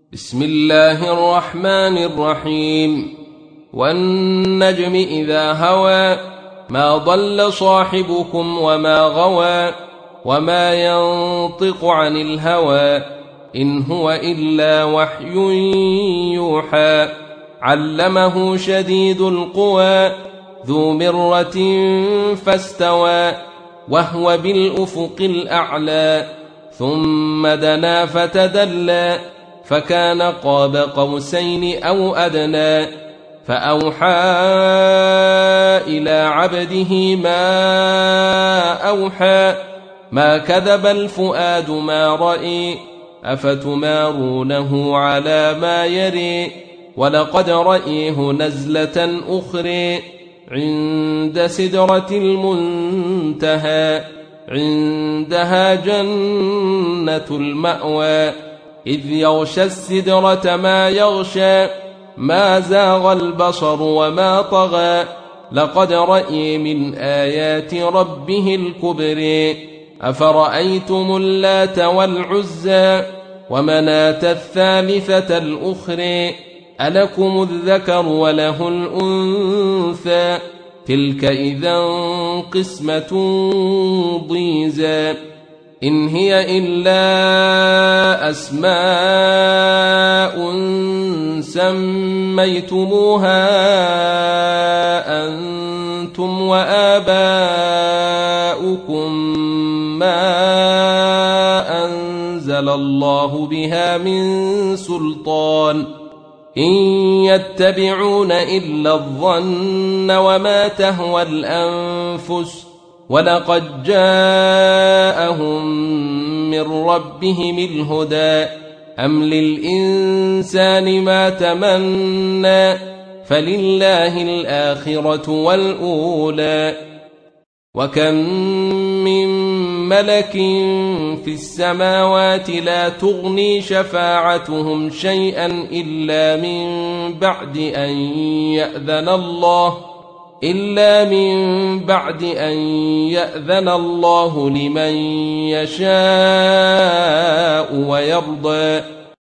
بسم الله الرحمن الرحيم والنجم إذا هوى ما ضل صاحبكم وما غوى وما ينطق عن الهوى إن هو إلا وحي يوحى علمه شديد القوى ذو مرة فاستوى وهو بالأفق الأعلى ثم دنا فتدلى فكان قاب قوسين أو أدنى فأوحى إلى عبده ما أوحى ما كذب الفؤاد ما رأي أفتمارونه على ما يري ولقد رأيه نزلة أخرى عند سدرة المنتهى عندها جنة المأوى إذ يغشى السدرة ما يغشى ما زاغ البصر وما طغى لقد رأي من آيات ربه الكبر أفرأيتم اللات والعزى ومناة الثالثة الأخرى ألكم الذكر وله الأنثى تلك إذا قسمة ضيزى إن هي إلا أسماء سميتموها أنتم وآباؤكم ما أنزل الله بها من سلطان إن يتبعون إلا الظن وما تهوى الأنفس ولقد جاءهم من ربهم الهدى أم للإنسان ما تمنى فلله الآخرة والأولى وكم من ملك في السماوات لا تغني شفاعتهم شيئا إلا من بعد أن يأذن الله لمن يشاء ويرضى